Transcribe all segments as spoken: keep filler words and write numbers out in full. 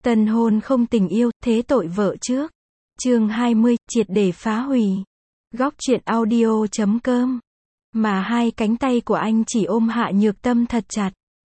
Tân hôn không tình yêu, thế tội vợ trước. Chương hai mươi, triệt để phá hủy. Góc truyện audio chấm com. Mà hai cánh tay của anh chỉ ôm Hạ Nhược Tâm thật chặt.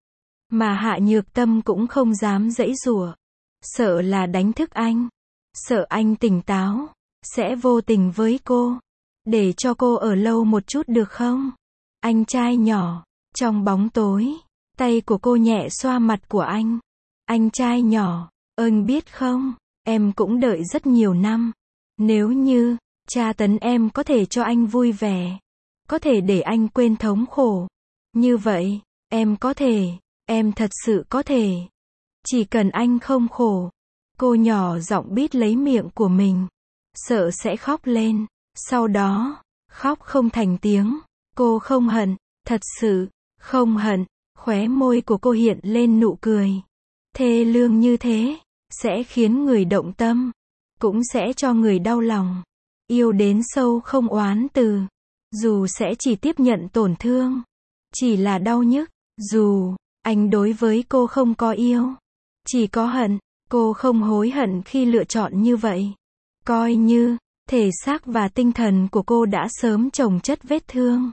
Mà Hạ Nhược Tâm cũng không dám giãy giụa. Sợ là đánh thức anh. Sợ anh tỉnh táo. Sẽ vô tình với cô. Để cho cô ở lâu một chút được không? Anh trai nhỏ. Trong bóng tối. Tay của cô nhẹ xoa mặt của anh. Anh trai nhỏ. Anh biết không? Em cũng đợi rất nhiều năm. Nếu như tra tấn em có thể cho anh vui vẻ. Có thể để anh quên thống khổ. Như vậy, em có thể. Em thật sự có thể. Chỉ cần anh không khổ. Cô nhỏ giọng bít lấy miệng của mình. Sợ sẽ khóc lên. Sau đó, khóc không thành tiếng. Cô không hận. Thật sự, không hận. Khóe môi của cô hiện lên nụ cười. Thê lương như thế, sẽ khiến người động tâm. Cũng sẽ cho người đau lòng. Yêu đến sâu không oán từ. Dù sẽ chỉ tiếp nhận tổn thương. Chỉ là đau nhức. Dù, anh đối với cô không có yêu. Chỉ có hận. Cô không hối hận khi lựa chọn như vậy. Coi như, thể xác và tinh thần của cô đã sớm chồng chất vết thương.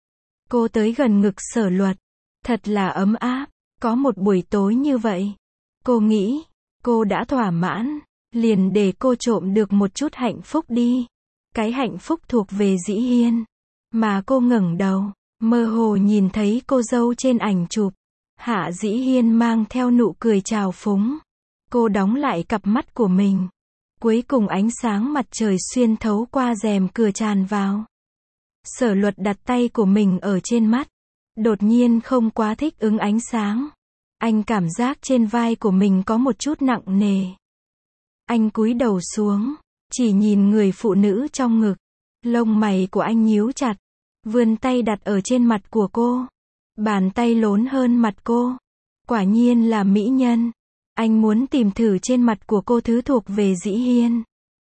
Cô tới gần ngực Sở Luật. Thật là ấm áp. Có một buổi tối như vậy. Cô nghĩ, cô đã thỏa mãn. Liền để cô trộm được một chút hạnh phúc đi. Cái hạnh phúc thuộc về Dĩ Hiên. Mà cô ngẩng đầu, mơ hồ nhìn thấy cô dâu trên ảnh chụp. Hạ Dĩ Hiên mang theo nụ cười trào phúng. Cô đóng lại cặp mắt của mình. Cuối cùng ánh sáng mặt trời xuyên thấu qua rèm cửa tràn vào. Sở Luật đặt tay của mình ở trên mắt. Đột nhiên không quá thích ứng ánh sáng. Anh cảm giác trên vai của mình có một chút nặng nề. Anh cúi đầu xuống, chỉ nhìn người phụ nữ trong ngực. Lông mày của anh nhíu chặt, vươn tay đặt ở trên mặt của cô. Bàn tay lốn hơn mặt cô. Quả nhiên là mỹ nhân. Anh muốn tìm thử trên mặt của cô thứ thuộc về Dĩ Hiên.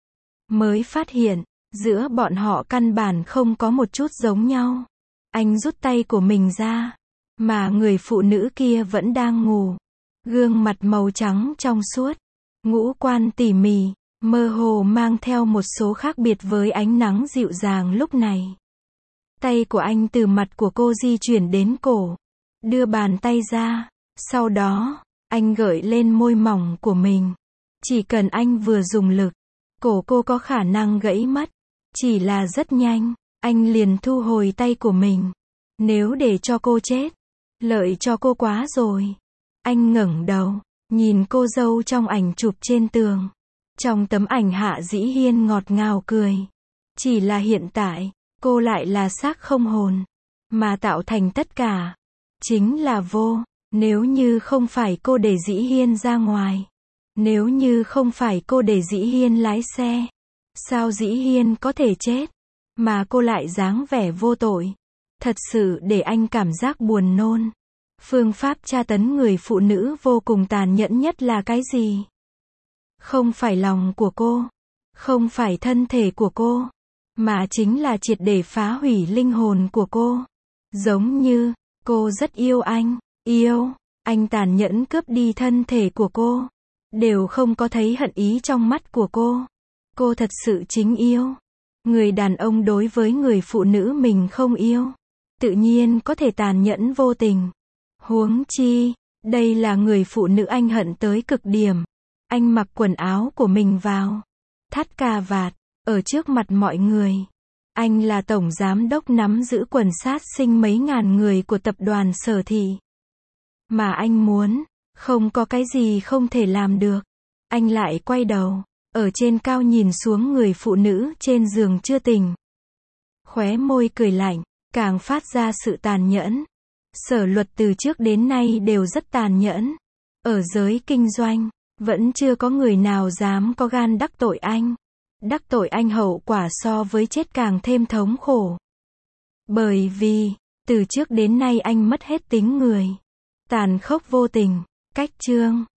Mới phát hiện, giữa bọn họ căn bản không có một chút giống nhau. Anh rút tay của mình ra, mà người phụ nữ kia vẫn đang ngủ. Gương mặt màu trắng trong suốt, ngũ quan tỉ mỉ, mơ hồ mang theo một số khác biệt với ánh nắng dịu dàng lúc này. Tay của anh từ mặt của cô di chuyển đến cổ, đưa bàn tay ra, sau đó, anh gợi lên môi mỏng của mình. Chỉ cần anh vừa dùng lực, cổ cô có khả năng gãy mất. Chỉ là rất nhanh, anh liền thu hồi tay của mình. Nếu để cho cô chết, lợi cho cô quá rồi. Anh ngẩng đầu, nhìn cô dâu trong ảnh chụp trên tường. Trong tấm ảnh Hạ Dĩ Hiên ngọt ngào cười. Chỉ là hiện tại, cô lại là xác không hồn. Mà tạo thành tất cả. Chính là vô. Nếu như không phải cô để Dĩ Hiên ra ngoài. Nếu như không phải cô để Dĩ Hiên lái xe. Sao Dĩ Hiên có thể chết? Mà cô lại dáng vẻ vô tội. Thật sự để anh cảm giác buồn nôn. Phương pháp tra tấn người phụ nữ vô cùng tàn nhẫn nhất là cái gì? Không phải lòng của cô. Không phải thân thể của cô. Mà chính là triệt để phá hủy linh hồn của cô. Giống như, cô rất yêu anh. Yêu. Anh tàn nhẫn cướp đi thân thể của cô. Đều không có thấy hận ý trong mắt của cô. Cô thật sự chính yêu. Người đàn ông đối với người phụ nữ mình không yêu. Tự nhiên có thể tàn nhẫn vô tình. Huống chi, đây là người phụ nữ anh hận tới cực điểm. Anh mặc quần áo của mình vào. Thắt cà vạt, ở trước mặt mọi người. Anh là tổng giám đốc nắm giữ quần sát sinh mấy ngàn người của tập đoàn Sở Thị. Mà anh muốn, không có cái gì không thể làm được. Anh lại quay đầu, ở trên cao nhìn xuống người phụ nữ trên giường chưa tỉnh. Khóe môi cười lạnh, càng phát ra sự tàn nhẫn. Sở Luật từ trước đến nay đều rất tàn nhẫn. Ở giới kinh doanh, vẫn chưa có người nào dám có gan đắc tội anh. Đắc tội anh hậu quả so với chết càng thêm thống khổ. Bởi vì, từ trước đến nay anh mất hết tính người. Tàn khốc vô tình, cách chương.